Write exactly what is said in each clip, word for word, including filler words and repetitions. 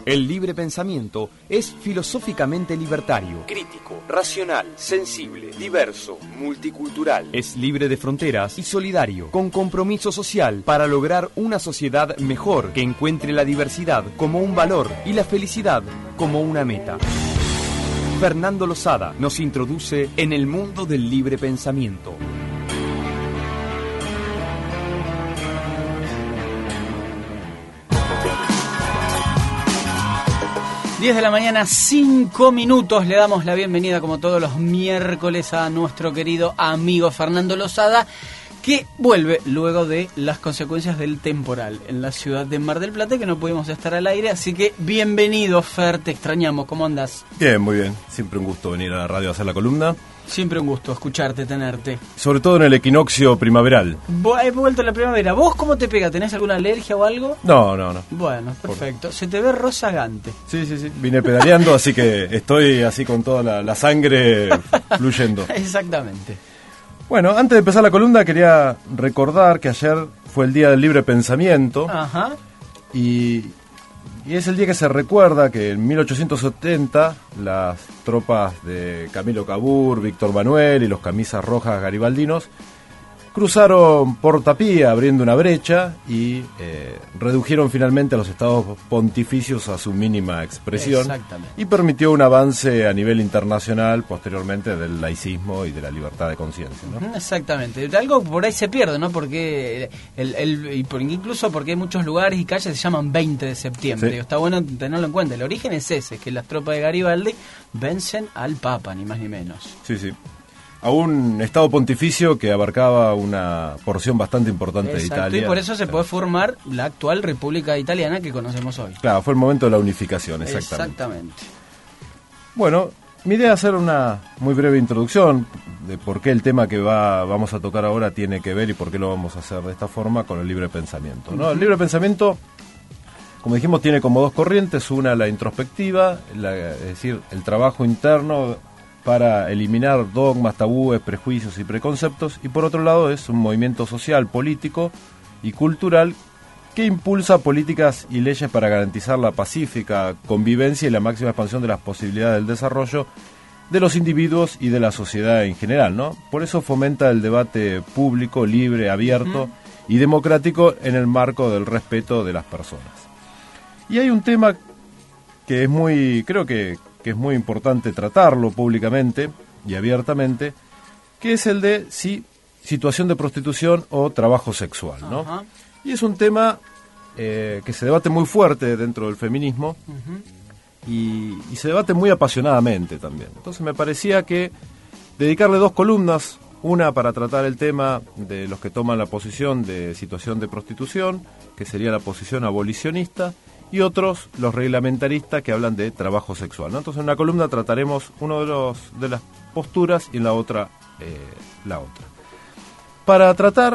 El libre pensamiento es filosóficamente libertario, crítico, racional, sensible, diverso, multicultural. Es libre de fronteras y solidario, con compromiso social para lograr una sociedad mejor que encuentre la diversidad como un valor y la felicidad como una meta. Fernando Lozada nos introduce en el mundo del libre pensamiento. diez de la mañana, cinco minutos. Le damos la bienvenida, como todos los miércoles, a nuestro querido amigo Fernando Lozada, que vuelve luego de las consecuencias del temporal en la ciudad de Mar del Plata, que no pudimos estar al aire. Así que bienvenido, Fer, te extrañamos. ¿Cómo andás? Bien, muy bien. Siempre un gusto venir a la radio a hacer la columna. Siempre un gusto escucharte, tenerte. Sobre todo en el equinoccio primaveral. He vuelto a la primavera. ¿Vos cómo te pega? ¿Tenés alguna alergia o algo? No, no, no. Bueno, perfecto. Por... Se te ve rozagante. Sí, sí, sí. Vine pedaleando, así que estoy así con toda la, la sangre fluyendo. Exactamente. Bueno, antes de empezar la columna quería recordar que ayer fue el Día del Libre Pensamiento. Ajá. Y... Y es el día que se recuerda que en mil ochocientos setenta las tropas de Camilo Cabur, Víctor Manuel y los camisas rojas garibaldinos cruzaron por Tapía abriendo una brecha y eh, redujeron finalmente a los estados pontificios a su mínima expresión. Exactamente. Y permitió un avance a nivel internacional posteriormente del laicismo y de la libertad de conciencia, ¿no? Exactamente. Algo por ahí se pierde, ¿no? Porque el, el, y por, incluso porque hay muchos lugares y calles que se llaman veinte de septiembre. Sí. Está bueno tenerlo en cuenta. El origen es ese, que las tropas de Garibaldi vencen al Papa, ni más ni menos. Sí, sí. A un estado pontificio que abarcaba una porción bastante importante. Exacto, de Italia. Y por eso se puede formar la actual República Italiana que conocemos hoy. Claro, fue el momento de la unificación, exactamente. Exactamente. Bueno, mi idea es hacer una muy breve introducción de por qué el tema que va, vamos a tocar ahora tiene que ver y por qué lo vamos a hacer de esta forma con el libre pensamiento, ¿no? Uh-huh. El libre pensamiento, como dijimos, tiene como dos corrientes. Una, la introspectiva, la, es decir, el trabajo interno para eliminar dogmas, tabúes, prejuicios y preconceptos, y por otro lado es un movimiento social, político y cultural que impulsa políticas y leyes para garantizar la pacífica convivencia y la máxima expansión de las posibilidades del desarrollo de los individuos y de la sociedad en general, ¿no? Por eso fomenta el debate público, libre, abierto uh-huh. y democrático en el marco del respeto de las personas. Y hay un tema que es muy, creo que que es muy importante tratarlo públicamente y abiertamente, que es el de si situación de prostitución o trabajo sexual, ¿no? Uh-huh. Y es un tema eh, que se debate muy fuerte dentro del feminismo uh-huh. y, y se debate muy apasionadamente también. Entonces me parecía que dedicarle dos columnas, una para tratar el tema de los que toman la posición de situación de prostitución, que sería la posición abolicionista, y otros, los reglamentaristas, que hablan de trabajo sexual, ¿no? Entonces en una columna trataremos uno de los de las posturas y en la otra eh, la otra. Para tratar,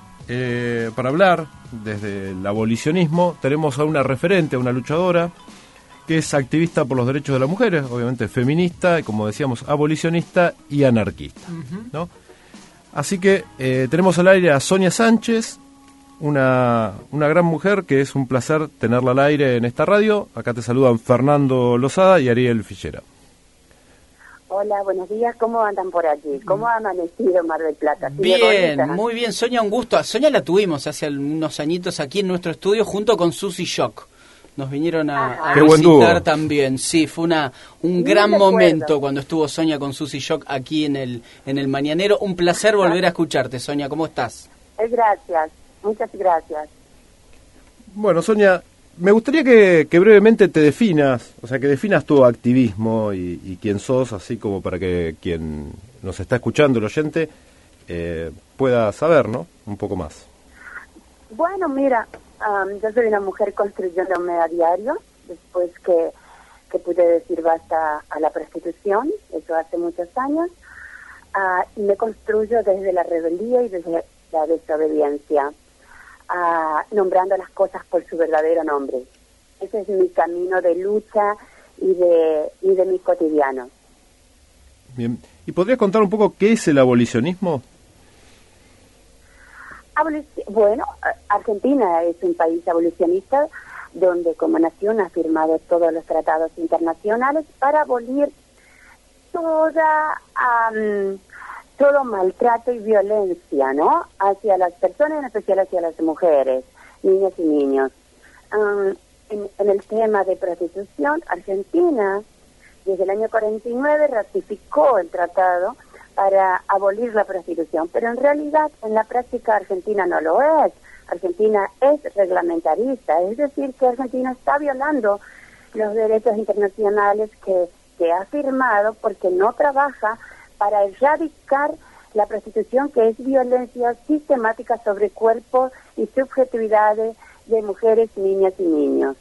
eh, para hablar desde el abolicionismo, tenemos a una referente, a una luchadora, que es activista por los derechos de las mujeres, obviamente feminista, y como decíamos, abolicionista y anarquista, uh-huh. ¿no? Así que eh, tenemos al aire a Sonia Sánchez, Una, una gran mujer que es un placer tenerla al aire en esta radio. Acá te saludan Fernando Lozada y Ariel Fillera. Hola, buenos días. ¿Cómo andan por aquí? ¿Cómo ha amanecido Mar del Plata? Bien, muy bien. Sonia, un gusto. Sonia la tuvimos hace unos añitos aquí en nuestro estudio junto con Susi Shock. Nos vinieron a, a visitar también. Sí, fue una un Muy gran momento cuando estuvo Sonia con Susi Shock aquí en el, en el Mañanero. Un placer volver a escucharte, Sonia. ¿Cómo estás? Gracias. Muchas gracias. Bueno, Sonia, me gustaría que, que brevemente te definas, o sea, que definas tu activismo y, y quién sos, así como para que quien nos está escuchando, el oyente, eh, pueda saber, ¿no? Un poco más. Bueno, mira, um, yo soy una mujer construyéndome a diario, después que, que pude decir basta a la prostitución, eso hace muchos años, uh, y me construyo desde la rebeldía y desde la desobediencia. Uh, nombrando las cosas por su verdadero nombre. Ese es mi camino de lucha y de y de mi cotidiano. Bien. ¿Y podrías contar un poco qué es el abolicionismo? Abolici- bueno, Argentina es un país abolicionista donde como nación ha firmado todos los tratados internacionales para abolir toda um, todo maltrato y violencia, ¿no?, hacia las personas, en especial hacia las mujeres, niñas y niños. Um, en, en el tema de prostitución, Argentina desde el año cuarenta y nueve ratificó el tratado para abolir la prostitución, pero en realidad en la práctica Argentina no lo es. Argentina es reglamentarista, es decir, que Argentina está violando los derechos internacionales que, que ha firmado porque no trabaja para erradicar la prostitución, que es violencia sistemática sobre cuerpos y subjetividades de mujeres, niñas y niños.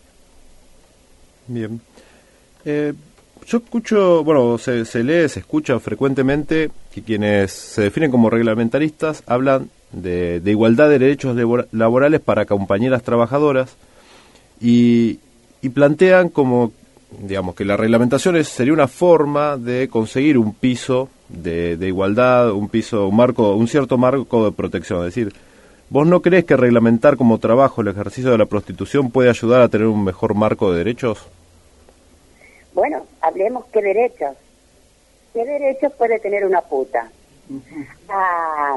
Bien. Eh, yo escucho, bueno, se, se lee, se escucha frecuentemente que quienes se definen como reglamentaristas hablan de, de igualdad de derechos laborales para compañeras trabajadoras y, y plantean como, digamos, que la reglamentación es, sería una forma de conseguir un piso de, de igualdad, un piso, un marco, un cierto marco de protección. Es decir, ¿vos no crees que reglamentar como trabajo el ejercicio de la prostitución puede ayudar a tener un mejor marco de derechos? Bueno, hablemos qué derechos. ¿Qué derechos puede tener una puta? Uh-huh. ¿A,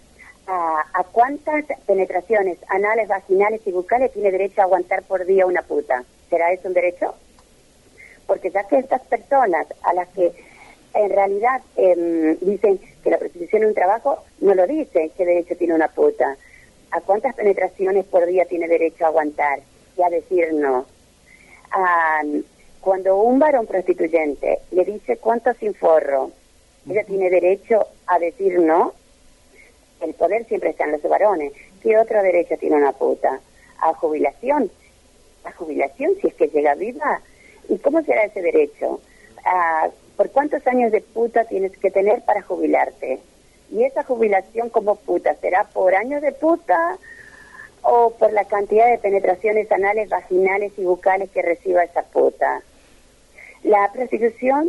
a, ¿A cuántas penetraciones anales, vaginales y bucales tiene derecho a aguantar por día una puta? ¿Será eso un derecho? Porque ya que estas personas a las que en realidad eh, dicen que la prostitución es un trabajo, no lo dicen qué derecho tiene una puta. ¿A cuántas penetraciones por día tiene derecho a aguantar y a decir no? A, Cuando un varón prostituyente le dice cuánto sin forro, ella tiene derecho a decir no. El poder siempre está en los varones. ¿Qué otro derecho tiene una puta? A jubilación. A jubilación, si es que llega viva. ¿Y cómo será ese derecho? ¿A ¿Por cuántos años de puta tienes que tener para jubilarte? Y esa jubilación como puta, ¿será por años de puta o por la cantidad de penetraciones anales, vaginales y bucales que reciba esa puta? La prostitución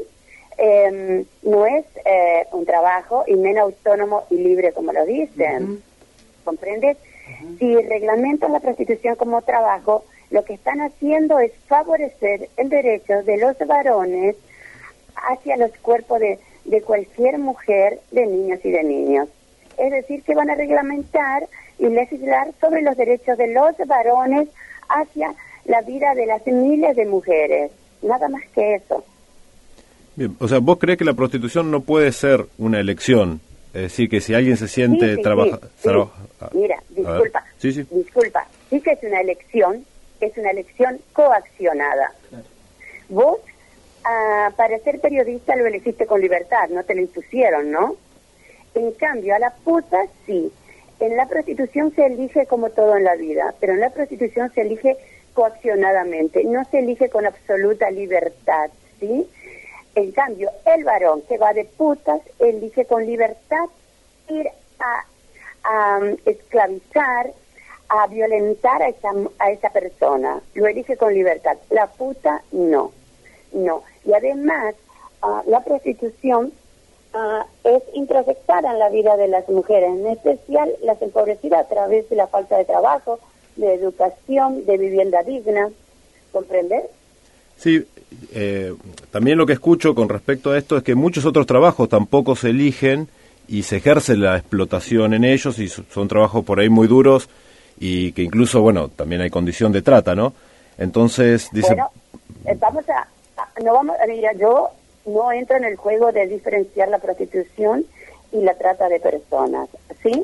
eh, no es eh, un trabajo, y menos autónomo y libre como lo dicen. Uh-huh. ¿Comprendes? Uh-huh. Si reglamentan la prostitución como trabajo, lo que están haciendo es favorecer el derecho de los varones hacia los cuerpos de, de cualquier mujer, de niños y de niños. Es decir, que van a reglamentar y legislar sobre los derechos de los varones hacia la vida de las miles de mujeres. Nada más que eso. Bien, o sea, ¿vos crees que la prostitución no puede ser una elección? Es decir, que si alguien se siente sí, sí, trabaja, sí, sí. Traba... Mira, disculpa, sí, sí. disculpa, sí que es una elección, es una elección coaccionada. Claro. Vos, ah, para ser periodista lo elegiste con libertad, no te lo impusieron, ¿no? En cambio, a la puta sí. En la prostitución se elige como todo en la vida, pero en la prostitución se elige coaccionadamente, no se elige con absoluta libertad, ¿sí? En cambio, el varón que va de putas elige con libertad ir a, a um, esclavizar, a violentar a esa, a esa persona, lo elige con libertad. La puta no, no. Y además, uh, la prostitución uh, es introyectada en la vida de las mujeres, en especial las empobrecidas a través de la falta de trabajo, de educación, de vivienda digna, ¿comprender? Sí, eh, también lo que escucho con respecto a esto es que muchos otros trabajos tampoco se eligen y se ejerce la explotación en ellos y son trabajos por ahí muy duros y que incluso, bueno, también hay condición de trata, ¿no? Entonces, dice... Bueno, vamos a, a no vamos a mira, yo no entro en el juego de diferenciar la prostitución y la trata de personas, ¿sí?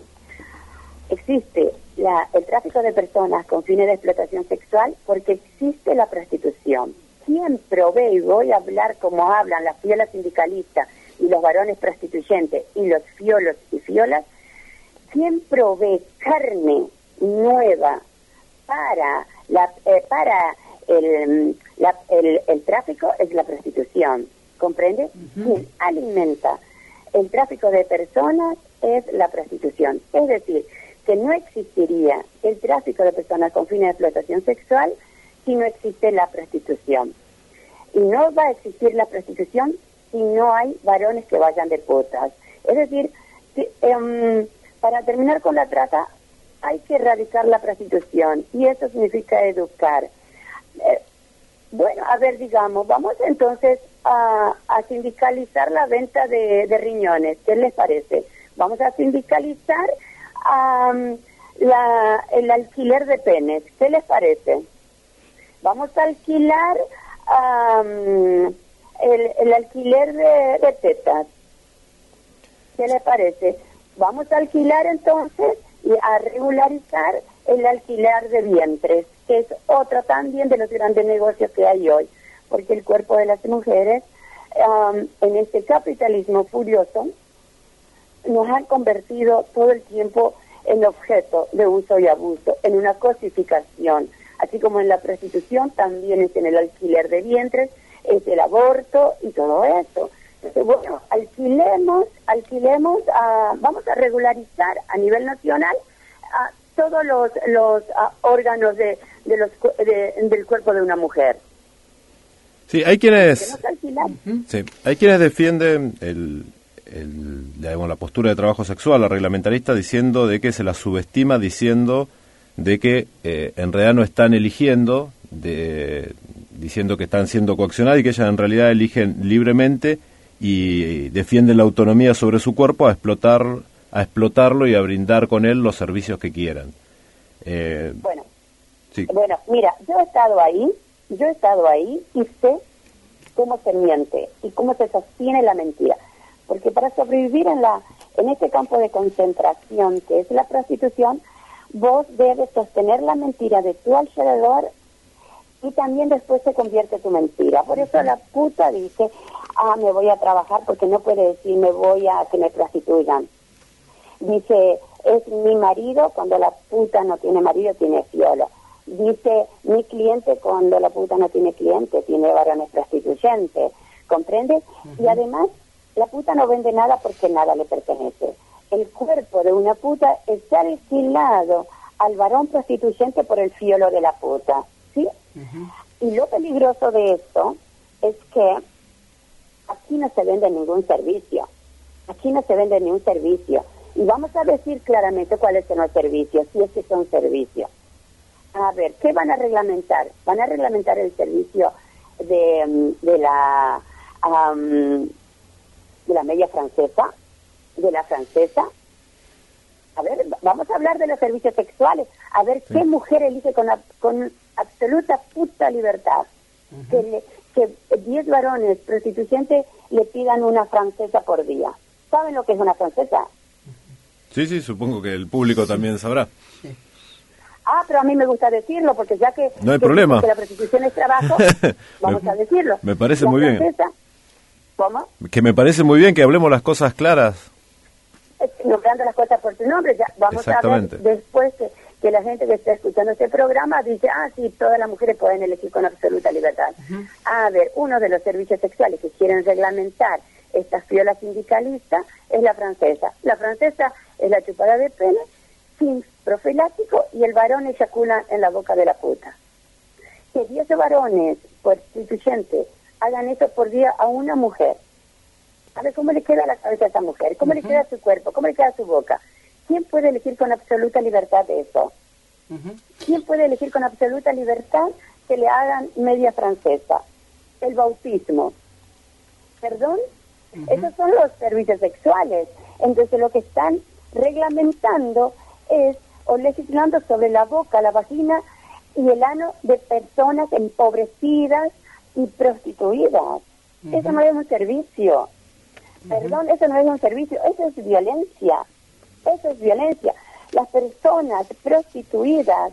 Existe la, el tráfico de personas con fines de explotación sexual porque existe la prostitución. ¿Quién provee? Y voy a hablar como hablan las fiolas sindicalistas y los varones prostituyentes y los fiolos y fiolas. ¿Quién provee carne nueva para la eh, para el, la, el, el tráfico? Es la prostitución, ¿comprende? Uh-huh. ¿Quién alimenta el tráfico de personas? Es la prostitución. Es decir, que no existiría el tráfico de personas con fines de explotación sexual si no existe la prostitución. Y no va a existir la prostitución si no hay varones que vayan de putas. Es decir, que, um, para terminar con la trata hay que erradicar la prostitución y eso significa educar Eh, bueno, a ver, digamos, vamos entonces a, a sindicalizar la venta de, de riñones. ¿Qué les parece? Vamos a sindicalizar um, la, el alquiler de penes. ¿Qué les parece? Vamos a alquilar um, el, el alquiler de, de tetas. ¿Qué les parece? Vamos a alquilar entonces y a regularizar el alquiler de vientres, que es otro también de los grandes negocios que hay hoy, porque el cuerpo de las mujeres um, en este capitalismo furioso nos han convertido todo el tiempo en objeto de uso y abuso, en una cosificación, así como en la prostitución también es en el alquiler de vientres, es el aborto y todo eso. Entonces, bueno, alquilemos, alquilemos, a, vamos a regularizar a nivel nacional a todos los, los a, órganos de, de los, de, del cuerpo de una mujer. Sí, hay quienes, Sí, hay quienes defienden el, el, digamos, la postura de trabajo sexual, la reglamentarista, diciendo de que se la subestima, diciendo de que eh, en realidad no están eligiendo, de, diciendo que están siendo coaccionadas y que ellas en realidad eligen libremente y defienden la autonomía sobre su cuerpo a explotar, a explotarlo y a brindar con él los servicios que quieran. Eh, bueno, sí. bueno, mira, yo he estado ahí, yo he estado ahí y sé cómo se miente y cómo se sostiene la mentira, porque para sobrevivir en la en este campo de concentración que es la prostitución, vos debes sostener la mentira de tu alrededor y también después se convierte tu mentira. Por eso la puta dice, ah, me voy a trabajar, porque no puede decir me voy a que me prostituyan. Dice, es mi marido, cuando la puta no tiene marido, tiene fiolo. Dice, mi cliente, cuando la puta no tiene cliente, tiene varones prostituyentes. ¿Comprende? Uh-huh. Y además, la puta no vende nada porque nada le pertenece. El cuerpo de una puta está alquilado al varón prostituyente por el fiolo de la puta. ¿Sí? Uh-huh. Y lo peligroso de esto es que aquí no se vende ningún servicio. Aquí no se vende ningún servicio. Y vamos a decir claramente cuáles son los servicios, si es que son servicios. A ver, ¿qué van a reglamentar? Van a reglamentar el servicio de, de la um, de la media francesa, de la francesa. A ver, vamos a hablar de los servicios sexuales. A ver, sí. ¿Qué mujer elige con, con absoluta puta libertad? Uh-huh. Que le, que diez varones prostituyentes le pidan una francesa por día. ¿Saben lo que es una francesa? Sí, sí, supongo que el público sí. también sabrá. Sí. Ah, pero a mí me gusta decirlo, porque ya que, no hay que, problema. que la prostitución es trabajo, vamos me, a decirlo. Me parece la muy francesa, bien. ¿Cómo? Que me parece muy bien que hablemos las cosas claras. Nombrando las cosas por su nombre, ya vamos a ver después que, que la gente que está escuchando este programa dice, ah, sí, todas las mujeres pueden elegir con absoluta libertad. Uh-huh. A ver, uno de los servicios sexuales que quieren reglamentar estas fiolas sindicalistas es la francesa. La francesa es la chupada de pene sin profiláctico y el varón eyacula en la boca de la puta. Que diez varones prostituyentes hagan eso por día a una mujer. A ver cómo le queda la cabeza a esa mujer, cómo uh-huh. le queda su cuerpo, cómo le queda su boca. ¿Quién puede elegir con absoluta libertad eso? Uh-huh. ¿Quién puede elegir con absoluta libertad que le hagan media francesa? El bautismo. ¿Perdón? Uh-huh. Esos son los servicios sexuales. Entonces lo que están reglamentando es, o legislando sobre la boca, la vagina y el ano de personas empobrecidas y prostituidas. Uh-huh. Eso no es un servicio. Uh-huh. Perdón, eso no es un servicio, eso es violencia. Eso es violencia. Las personas prostituidas,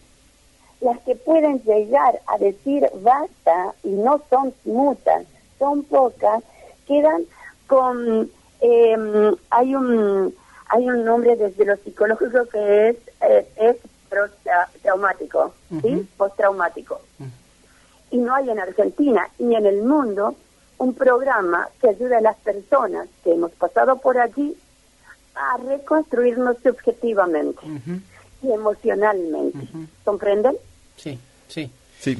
las que pueden llegar a decir basta, y no son muchas, son pocas, quedan con... Eh, hay un hay un nombre desde lo psicológico que es eh, es traumático, uh-huh. ¿sí? Postraumático. Uh-huh. Y no hay en Argentina ni en el mundo un programa que ayude a las personas que hemos pasado por allí a reconstruirnos subjetivamente uh-huh. y emocionalmente. Uh-huh. ¿Comprenden? Sí, sí. Sí.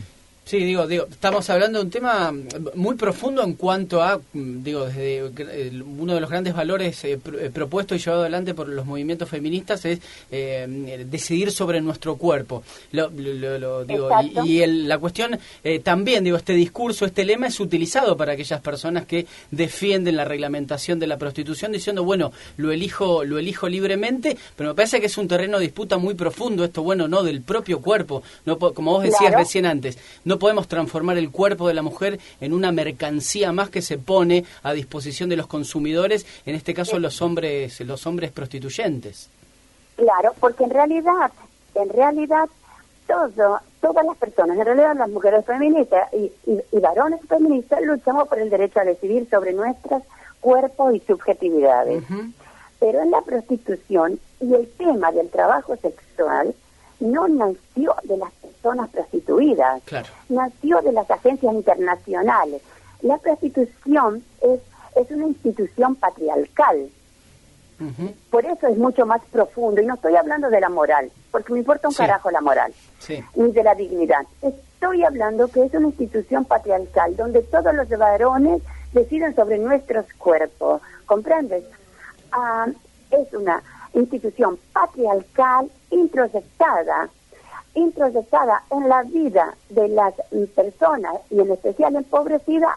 Sí, digo, digo, estamos hablando de un tema muy profundo en cuanto a, digo, desde uno de los grandes valores eh, pr propuestos y llevado adelante por los movimientos feministas es eh, decidir sobre nuestro cuerpo. Lo, lo, lo, digo, y, y el, la cuestión eh, también, digo, este discurso, este lema es utilizado para aquellas personas que defienden la reglamentación de la prostitución, diciendo, bueno, lo elijo, lo elijo libremente, pero me parece que es un terreno de disputa muy profundo esto, bueno, no, del propio cuerpo, no, como vos decías claro. recién antes, no podemos transformar el cuerpo de la mujer en una mercancía más que se pone a disposición de los consumidores, en este caso sí. los hombres los hombres prostituyentes. Claro, porque en realidad, en realidad, todo, todas las personas, en realidad las mujeres feministas y, y, y varones feministas luchamos por el derecho a decidir sobre nuestros cuerpos y subjetividades. Uh-huh. Pero en la prostitución y el tema del trabajo sexual no nació de las personas prostituidas, claro. nació de las agencias internacionales. La prostitución es, es una institución patriarcal. Uh-huh. Por eso es mucho más profundo, y no estoy hablando de la moral, porque me importa un sí. carajo la moral, sí. ni de la dignidad. Estoy hablando que es una institución patriarcal, donde todos los varones deciden sobre nuestros cuerpos, ¿comprendes? Ah, es una institución patriarcal introyectada, introyectada en la vida de las personas y en especial empobrecidas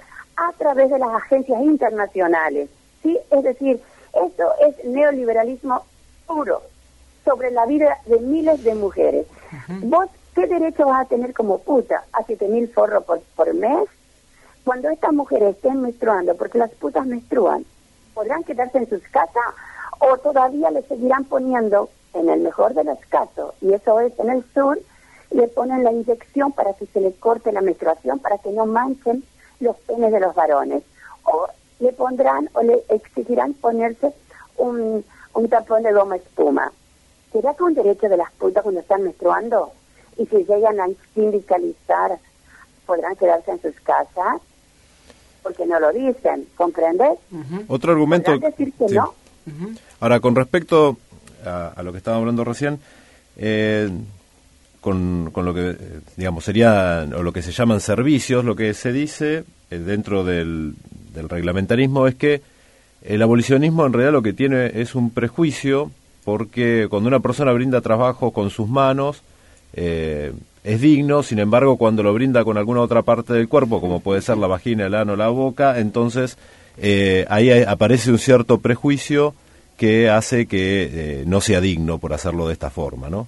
a través de las agencias internacionales, ¿sí? Es decir, eso es neoliberalismo puro sobre la vida de miles de mujeres. Uh-huh. ¿Vos qué derecho vas a tener como puta a siete mil forros por, por mes? Cuando estas mujeres estén menstruando, porque las putas menstruan, ¿podrán quedarse en sus casas o todavía le seguirán poniendo, en el mejor de los casos, y eso es en el sur, le ponen la inyección para que se le corte la menstruación, para que no manchen los penes de los varones? O le pondrán o le exigirán ponerse un, un tapón de goma espuma. ¿Será que un derecho de las putas cuando están menstruando? Y si llegan a sindicalizar, ¿podrán quedarse en sus casas? Porque no lo dicen, ¿comprendes? Uh-huh. Otro argumento... ¿Podrán decir que sí. no? Uh-huh. Ahora, con respecto a, a lo que estábamos hablando recién, eh, con, con lo que, eh, digamos, sería, o lo que se llaman servicios, lo que se dice eh, dentro del, del reglamentarismo es que el abolicionismo en realidad lo que tiene es un prejuicio, porque cuando una persona brinda trabajo con sus manos, eh, es digno. Sin embargo, cuando lo brinda con alguna otra parte del cuerpo, como puede ser la vagina, el ano, la boca, entonces eh, ahí aparece un cierto prejuicio que hace que eh, no sea digno por hacerlo de esta forma, ¿no?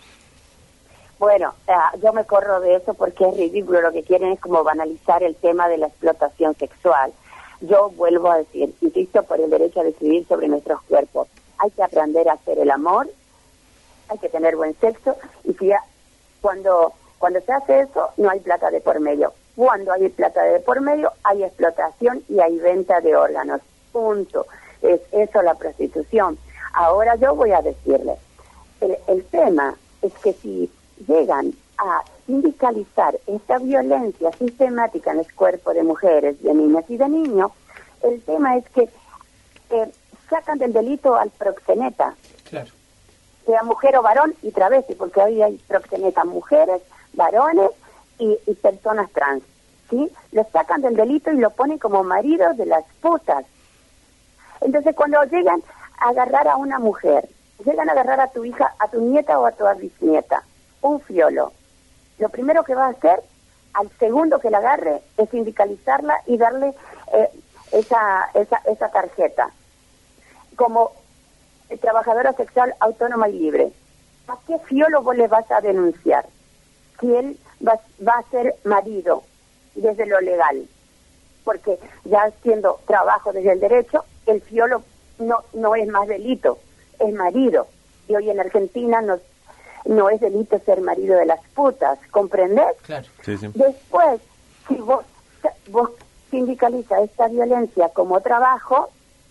Bueno, uh, yo me corro de eso porque es ridículo. Lo que quieren es como banalizar el tema de la explotación sexual. Yo vuelvo a decir, insisto, por el derecho a decidir sobre nuestros cuerpos. Hay que aprender a hacer el amor, hay que tener buen sexo, y si ya, cuando, cuando se hace eso, no hay plata de por medio. Cuando hay plata de por medio, hay explotación y hay venta de órganos. Punto. Es eso la prostitución. Ahora yo voy a decirle, el, el tema es que si llegan a sindicalizar esta violencia sistemática en el cuerpo de mujeres, de niñas y de niños, el tema es que eh, sacan del delito al proxeneta, claro. sea mujer o varón y travesti, porque hoy hay proxenetas mujeres, varones y, y personas trans, ¿sí? Lo sacan del delito y lo ponen como maridos de las putas. Entonces, cuando llegan a agarrar a una mujer, llegan a agarrar a tu hija, a tu nieta o a tu bisnieta, un fiolo, lo primero que va a hacer, al segundo que la agarre, es sindicalizarla y darle eh, esa, esa, esa tarjeta como trabajadora sexual autónoma y libre. ¿A qué fiolo vos le vas a denunciar? Si él va, va a ser marido desde lo legal, porque ya haciendo trabajo desde el derecho, el fiolo no no es más delito, es marido. Y hoy en Argentina no, no es delito ser marido de las putas, ¿comprendés? Claro. Sí, sí. Después, si vos, vos sindicalizas esta violencia como trabajo,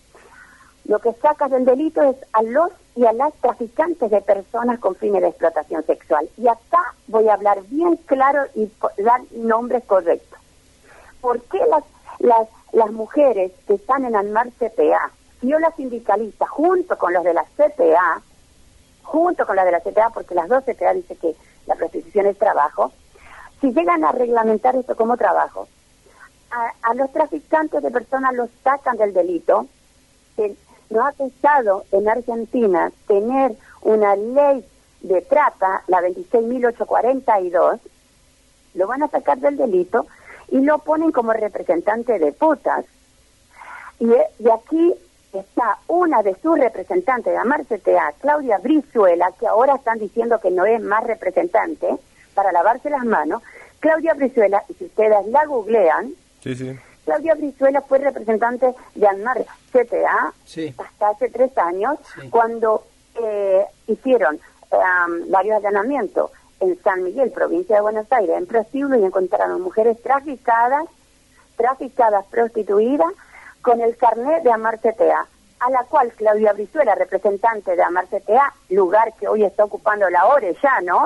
lo que sacas del delito es a los y a las traficantes de personas con fines de explotación sexual. Y acá voy a hablar bien claro y dar nombres correctos. ¿Por qué las, las, las mujeres que están en ANMAR C P A, yo las sindicaliza junto con los de la C P A, junto con las de la C P A, porque las dos C P A dicen que la prostitución es trabajo, si llegan a reglamentar esto como trabajo, a, a los traficantes de personas los sacan del delito. Que nos ha costado en Argentina tener una ley de trata, la veintiséis mil ochocientos cuarenta y dos, lo van a sacar del delito y lo ponen como representante de putas. Y, y aquí está una de sus representantes de Amar C T A, Claudia Brizuela, que ahora están diciendo que no es más representante, para lavarse las manos. Claudia Brizuela, y si ustedes la googlean, sí, sí. Claudia Brizuela fue representante de Amar C T A sí. hasta hace tres años, sí. cuando eh, hicieron um, varios allanamientos en San Miguel, provincia de Buenos Aires, en prostíbulo, y encontraron mujeres traficadas, traficadas, prostituidas, con el carnet de Amar C T A, a la cual Claudia Brizuela, representante de Amar C T A, lugar que hoy está ocupando la Orellano,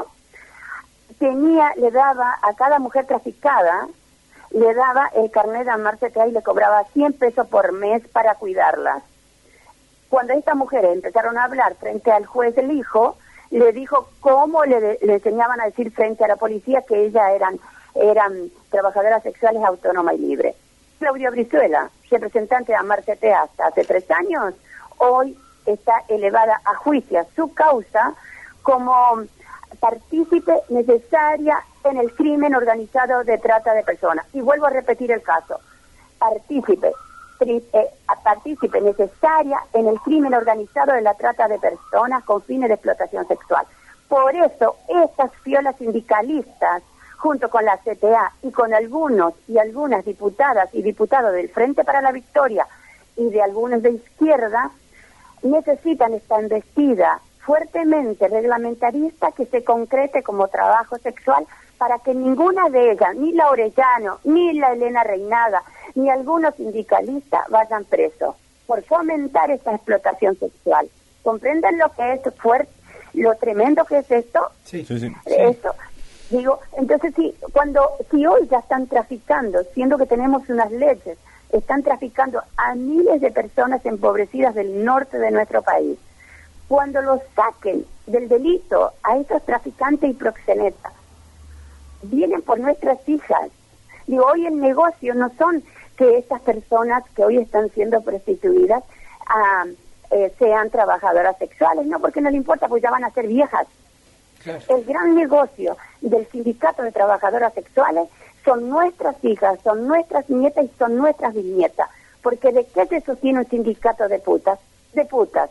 tenía, le daba a cada mujer traficada, le daba el carnet de Amar C T A y le cobraba cien pesos por mes para cuidarlas. Cuando estas mujeres empezaron a hablar frente al juez del hijo, le dijo cómo le, le enseñaban a decir frente a la policía que ellas eran, eran trabajadoras sexuales autónomas y libres. Claudia Brizuela, representante de Amar C T A hasta hace tres años, hoy está elevada a juicio su causa como partícipe necesaria en el crimen organizado de trata de personas. Y vuelvo a repetir el caso. Partícipe, tri, eh, partícipe necesaria en el crimen organizado de la trata de personas con fines de explotación sexual. Por eso, estas fiolas sindicalistas, junto con la C T A y con algunos y algunas diputadas y diputados del Frente para la Victoria y de algunos de izquierda, necesitan esta embestida fuertemente reglamentarista que se concrete como trabajo sexual para que ninguna de ellas, ni la Orellano, ni la Elena Reinaga, ni algunos sindicalistas vayan presos por fomentar esta explotación sexual. ¿Comprenden lo que es fuerte, lo tremendo que es esto? Sí, sí, sí. Esto, digo, entonces sí, cuando, si hoy ya están traficando, siendo que tenemos unas leyes, están traficando a miles de personas empobrecidas del norte de nuestro país, cuando los saquen del delito a esos traficantes y proxenetas, vienen por nuestras hijas. Digo, hoy el negocio no son que estas personas que hoy están siendo prostituidas ah, eh, sean trabajadoras sexuales, no, porque no le importa, pues ya van a ser viejas. Claro. El gran negocio del sindicato de trabajadoras sexuales son nuestras hijas, son nuestras nietas y son nuestras bisnietas, porque ¿de qué se sostiene un sindicato de putas? De putas.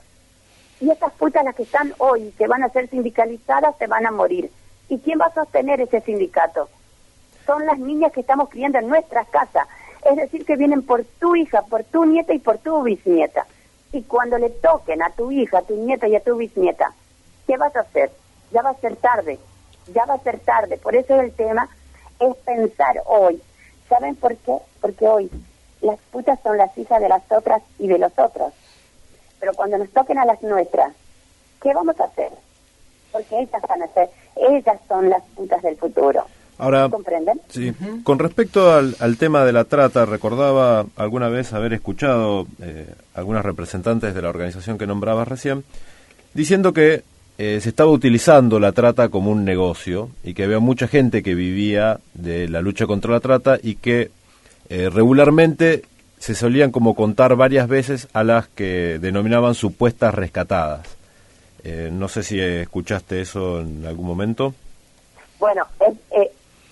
Y estas putas, las que están hoy, que van a ser sindicalizadas, se van a morir. ¿Y quién va a sostener ese sindicato? Son las niñas que estamos criando en nuestras casas. Es decir, que vienen por tu hija, por tu nieta y por tu bisnieta. Y cuando le toquen a tu hija, a tu nieta y a tu bisnieta, ¿qué vas a hacer? Ya va a ser tarde. Ya va a ser tarde. Por eso el tema es pensar hoy. ¿Saben por qué? Porque hoy las putas son las hijas de las otras y de los otros. Pero cuando nos toquen a las nuestras, ¿qué vamos a hacer? Porque ellas van a ser, ellas son las putas del futuro. Ahora, ¿comprenden? Sí. Uh-huh. Con respecto al, al tema de la trata, recordaba alguna vez haber escuchado eh, algunas representantes de la organización que nombrabas recién, diciendo que eh, se estaba utilizando la trata como un negocio y que había mucha gente que vivía de la lucha contra la trata y que eh, regularmente se solían como contar varias veces a las que denominaban supuestas rescatadas. Eh, no sé si escuchaste eso en algún momento. Bueno, es, eh,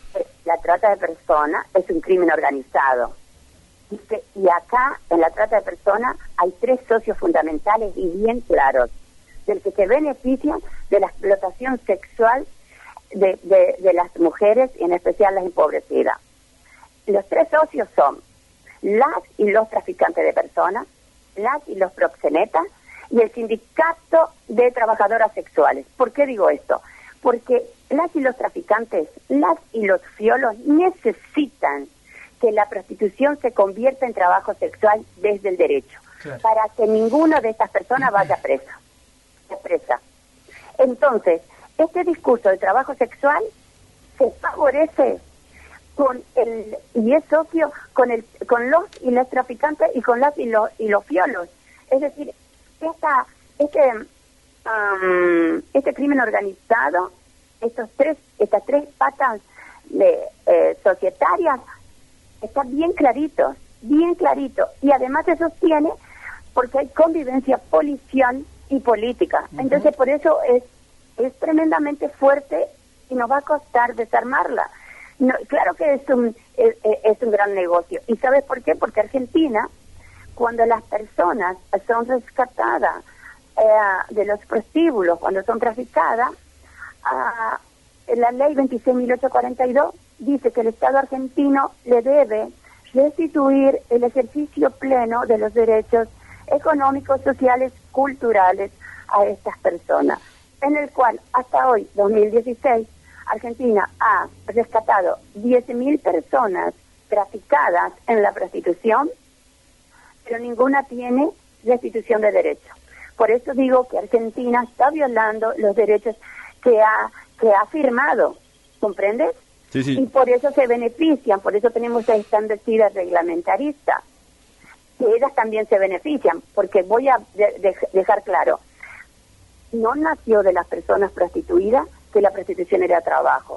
la trata de personas es un crimen organizado. Y, que, y acá, en la trata de personas, hay tres socios fundamentales y bien claros, del que se benefician de la explotación sexual de, de, de las mujeres, y en especial las empobrecidas. Los tres socios son las y los traficantes de personas, las y los proxenetas, y el sindicato de trabajadoras sexuales. ¿Por qué digo esto? Porque las y los traficantes, las y los fiolos necesitan que la prostitución se convierta en trabajo sexual desde el derecho, claro, para que ninguno de estas personas vaya presa. presa. Entonces, este discurso de trabajo sexual se favorece con el y es socio con el con los y los traficantes y con las y los y los fiolos. Es decir, esta este um, este crimen organizado, estos tres estas tres patas de, eh, societarias, está bien clarito, bien clarito, y además se sostiene porque hay convivencia policial y política. Uh-huh. Entonces, por eso es, es tremendamente fuerte y nos va a costar desarmarla. No, claro que es un, es, es un gran negocio. ¿Y sabes por qué? Porque Argentina, cuando las personas son rescatadas eh, de los prostíbulos, cuando son traficadas, uh, la ley veintiséis mil ochocientos cuarenta y dos dice que el Estado argentino le debe restituir el ejercicio pleno de los derechos económicos, sociales, culturales a estas personas, en el cual hasta hoy, dos mil dieciséis, Argentina ha rescatado diez mil personas traficadas en la prostitución, pero ninguna tiene restitución de derechos. Por eso digo que Argentina está violando los derechos que ha, que ha firmado, ¿comprendes? Sí, sí. Y por eso se benefician, por eso tenemos a estas medidas reglamentaristas, que ellas también se benefician, porque voy a de, de, dejar claro, no nació de las personas prostituidas que la prostitución era trabajo.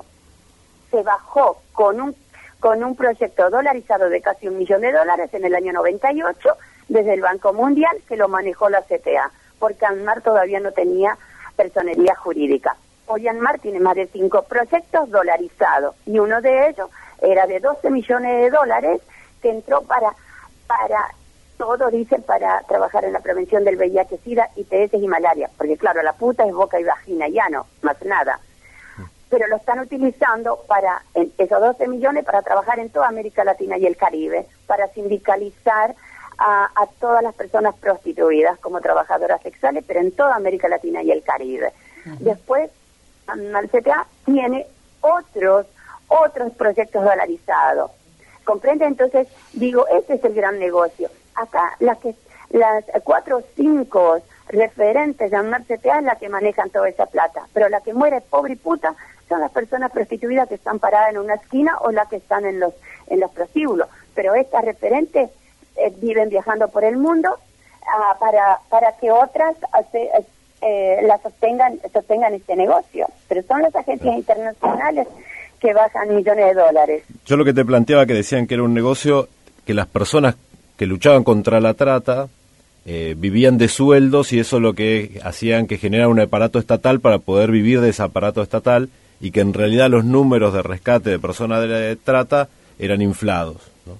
Se bajó con un con un proyecto dolarizado de casi un millón de dólares en el año noventa y ocho desde el Banco Mundial, que lo manejó la C T A, porque ANMAR todavía no tenía personería jurídica. Hoy ANMAR tiene más de cinco proyectos dolarizados y uno de ellos era de doce millones de dólares que entró para para todo, dicen, para trabajar en la prevención del V I H, SIDA, I T S y malaria, porque claro, la puta es boca y vagina, ya no, más nada. Pero lo están utilizando para, en esos doce millones, para trabajar en toda América Latina y el Caribe, para sindicalizar a, a todas las personas prostituidas como trabajadoras sexuales, pero en toda América Latina y el Caribe. Uh-huh. Después, el C T A tiene otros, otros proyectos dolarizados. ¿Comprende? Entonces, digo, ese es el gran negocio. Acá las que las cuatro o cinco referentes de ANMAR C T A es la que manejan toda esa plata, pero la que muere pobre y puta son las personas prostituidas que están paradas en una esquina o las que están en los en los prostíbulos, pero estas referentes eh, viven viajando por el mundo uh, para para que otras eh, eh, la sostengan sostengan este negocio, pero son las agencias internacionales que bajan millones de dólares. Yo lo que te planteaba, que decían que era un negocio, que las personas que luchaban contra la trata eh, vivían de sueldos, y eso es lo que hacían que generara un aparato estatal para poder vivir de ese aparato estatal, y que en realidad los números de rescate de personas de trata eran inflados, ¿no?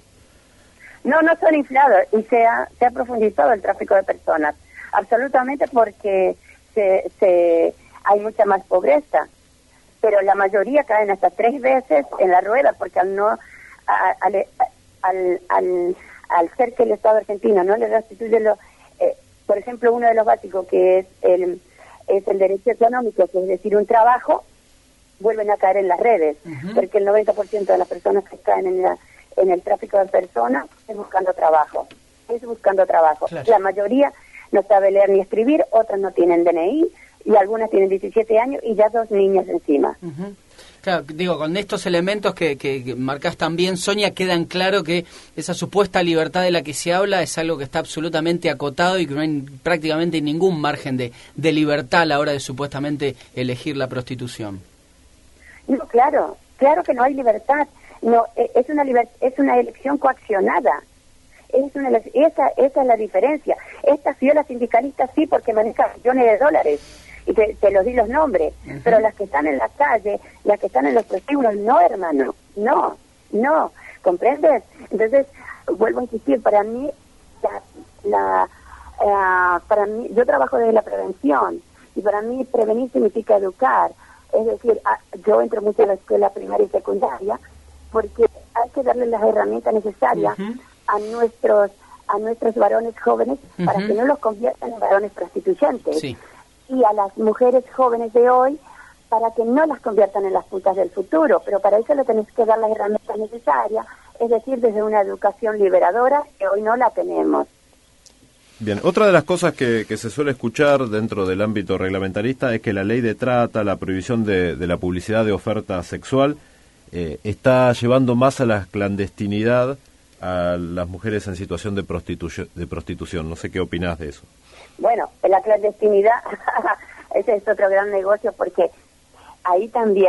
No, no son inflados, y se ha, se ha profundizado el tráfico de personas, absolutamente, porque se, se hay mucha más pobreza, pero la mayoría caen hasta tres veces en la rueda, porque al no a, al, al, al al ser que el Estado argentino no le restituye lo, eh, por ejemplo, uno de los básicos que es el es el derecho económico, que es decir, un trabajo, vuelven a caer en las redes, uh-huh. porque el noventa por ciento de las personas que caen en la, en el tráfico de personas es buscando trabajo, es buscando trabajo. Claro. La mayoría no sabe leer ni escribir, otras no tienen D N I, y algunas tienen diecisiete años y ya dos niñas encima. Uh-huh. Claro, digo, con estos elementos que, que, que marcás también, Sonia, quedan claro que esa supuesta libertad de la que se habla es algo que está absolutamente acotado y que no hay prácticamente ningún margen de, de libertad a la hora de supuestamente elegir la prostitución. No, claro, claro que no hay libertad. No, es una liber- es una elección coaccionada. Es una ele- esa, esa es la diferencia. Esta fiola sindicalista sí, porque maneja millones de dólares. Y te, te los di los nombres, uh-huh. pero las que están en la calle, las que están en los prostíbulos, no, hermano, no, no, ¿comprendes? Entonces, vuelvo a insistir, para mí, la, la uh, para mí, yo trabajo desde la prevención, y para mí prevenir significa educar, es decir, a, yo entro mucho en la escuela primaria y secundaria, porque hay que darle las herramientas necesarias uh-huh. a nuestros a nuestros varones jóvenes uh-huh. para que no los conviertan en varones prostituyentes. Sí. Y a las mujeres jóvenes de hoy para que no las conviertan en las putas del futuro, pero para eso le tenés que dar las herramientas necesarias, es decir, desde una educación liberadora que hoy no la tenemos. Bien, otra de las cosas que, que se suele escuchar dentro del ámbito reglamentarista es que la ley de trata, la prohibición de, de la publicidad de oferta sexual, eh, está llevando más a la clandestinidad a las mujeres en situación de, prostitu- de prostitución. No sé qué opinás de eso. Bueno, en la clandestinidad, ese es otro gran negocio, porque ahí también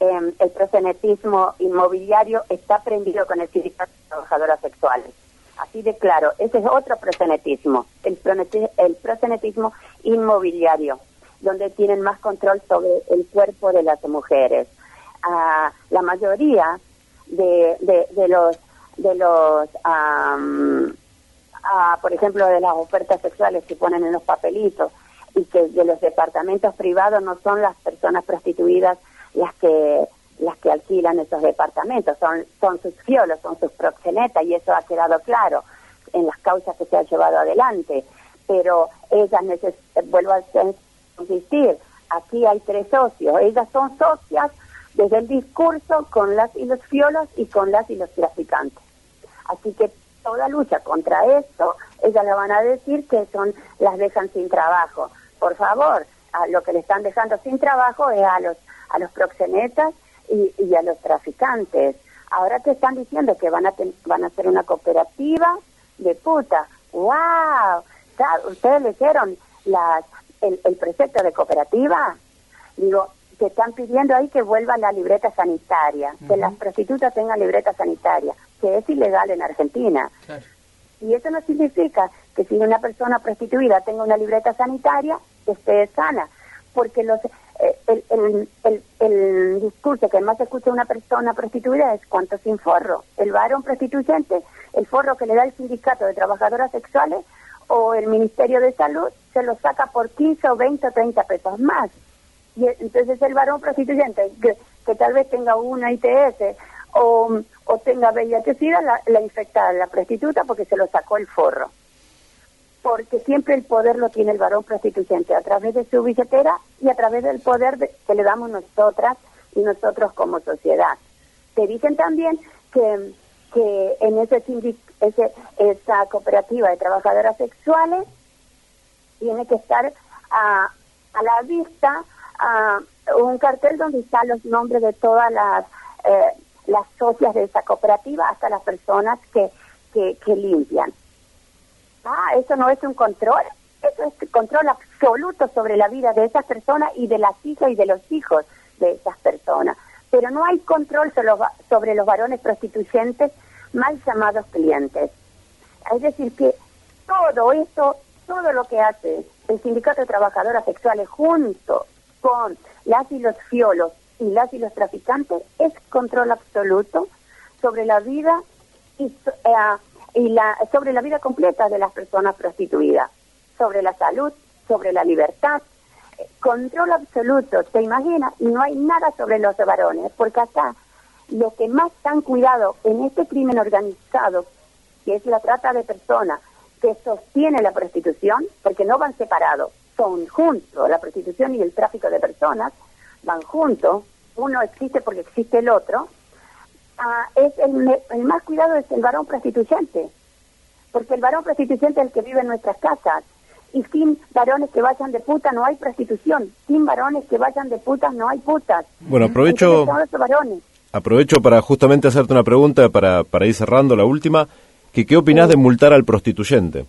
eh, el proxenetismo inmobiliario está prendido con el sindicato de trabajadoras sexuales. Así de claro, ese es otro proxenetismo, el, el proxenetismo inmobiliario, donde tienen más control sobre el cuerpo de las mujeres. Uh, la mayoría de, de, de los, de los um, uh, por ejemplo, de las ofertas sexuales que ponen en los papelitos y que de los departamentos privados no son las personas prostituidas las que las que alquilan esos departamentos, son son sus fiolos, son sus proxenetas, y eso ha quedado claro en las causas que se han llevado adelante. Pero ellas neces- vuelvo a insistir, aquí hay tres socios, ellas son socias desde el discurso con las y los fiolos y con las y los traficantes. Así que toda lucha contra esto, ellas le van a decir que son las dejan sin trabajo. Por favor, a lo que le están dejando sin trabajo es a los a los proxenetas y, y a los traficantes. Ahora te están diciendo que van a ten, van a hacer una cooperativa de puta. ¡Wow! ¿Ustedes leyeron las, el, el precepto de cooperativa? Digo, te están pidiendo ahí que vuelva la libreta sanitaria, uh-huh. que las prostitutas tengan libreta sanitaria, que es ilegal en Argentina. Claro. Y eso no significa que si una persona prostituida tenga una libreta sanitaria, esté sana, porque los eh, el, el, el, el discurso que más escucha una persona prostituida es cuánto sin forro. El varón prostituyente, el forro que le da el sindicato de trabajadoras sexuales o el Ministerio de Salud, se lo saca por quince o veinte o treinta pesos más. Y entonces el varón prostituyente, que, que tal vez tenga una I T S o, o tenga V I H SIDA, la, la infecta la prostituta porque se lo sacó el forro. Porque siempre el poder lo tiene el varón prostituyente a través de su billetera y a través del poder de, que le damos nosotras y nosotros como sociedad. Te dicen también que, que en ese, sindic, ese esa cooperativa de trabajadoras sexuales tiene que estar a, a la vista a, un cartel donde están los nombres de todas las eh, las socias de esa cooperativa, hasta las personas que, que, que limpian. Ah, eso no es un control, eso es control absoluto sobre la vida de esas personas y de las hijas y de los hijos de esas personas. Pero no hay control sobre los, sobre los varones prostituyentes mal llamados clientes. Es decir, que todo esto, todo lo que hace el Sindicato de Trabajadoras Sexuales junto con las y los fiolos y las y los traficantes es control absoluto sobre la vida y eh, y la sobre la vida completa de las personas prostituidas, sobre la salud, sobre la libertad, eh, control absoluto. ¿Te imaginas? Y no hay nada sobre los varones, porque acá lo que más han cuidado en este crimen organizado, que es la trata de personas, que sostiene la prostitución, porque no van separados, son juntos, la prostitución y el tráfico de personas van juntos, uno existe porque existe el otro. Ah, es el, el más cuidado es el varón prostituyente, porque el varón prostituyente es el que vive en nuestras casas, y sin varones que vayan de puta no hay prostitución, sin varones que vayan de putas no hay putas. Bueno, aprovecho aprovecho para justamente hacerte una pregunta para, para ir cerrando la última, que ¿qué opinás sí. de multar al prostituyente?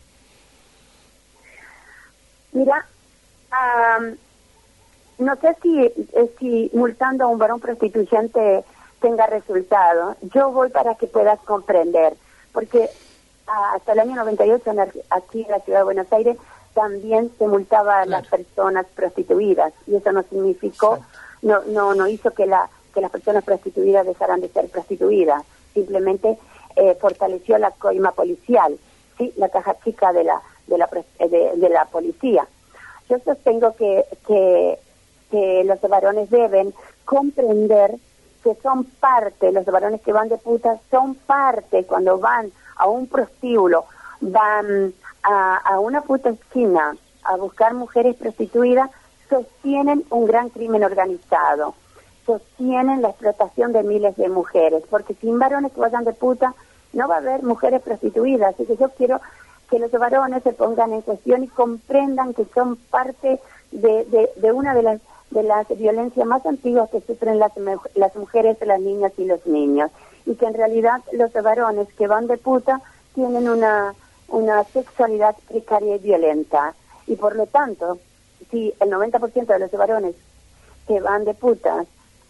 Mira, um, no sé si, si multando a un varón prostituyente tenga resultado. Yo voy para que puedas comprender, porque hasta el año noventa y ocho aquí en la ciudad de Buenos Aires también se multaba a las personas prostituidas, y eso no significó, no no no hizo que la que las personas prostituidas dejaran de ser prostituidas, simplemente eh, fortaleció la coima policial, sí, la caja chica de la de la de, de la policía. Yo sostengo que que que los varones deben comprender que son parte, los varones que van de putas son parte cuando van a un prostíbulo, van a, a una puta esquina a buscar mujeres prostituidas, sostienen un gran crimen organizado, sostienen la explotación de miles de mujeres, porque sin varones que vayan de puta no va a haber mujeres prostituidas. Así que yo quiero que los varones se pongan en cuestión y comprendan que son parte de, de, de una de las de las violencias más antiguas que sufren las, las mujeres, las niñas y los niños, y que en realidad los varones que van de puta tienen una una sexualidad precaria y violenta, y por lo tanto, si el noventa por ciento de los varones que van de putas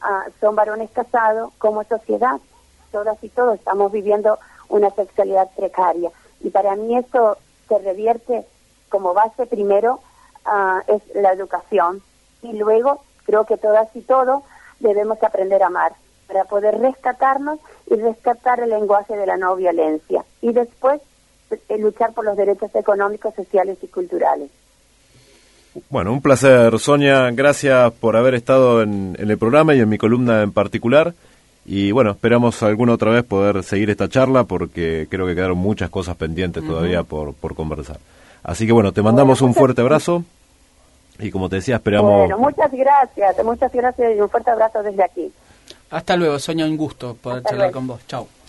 uh, son varones casados, como sociedad, todas y todos estamos viviendo una sexualidad precaria. Y para mí eso se revierte como base primero, uh, es la educación. Y luego creo que todas y todos debemos aprender a amar para poder rescatarnos y rescatar el lenguaje de la no violencia. Y después eh, luchar por los derechos económicos, sociales y culturales. Bueno, un placer, Sonia. Gracias por haber estado en, en el programa y en mi columna en particular. Y bueno, esperamos alguna otra vez poder seguir esta charla porque creo que quedaron muchas cosas pendientes uh-huh. todavía por, por conversar. Así que bueno, te mandamos bueno, un fuerte abrazo y como te decía, esperamos... Bueno, muchas gracias, muchas gracias y un fuerte abrazo desde aquí. Hasta luego, Sonia, un gusto poder Hasta charlar luego. con vos. Chau.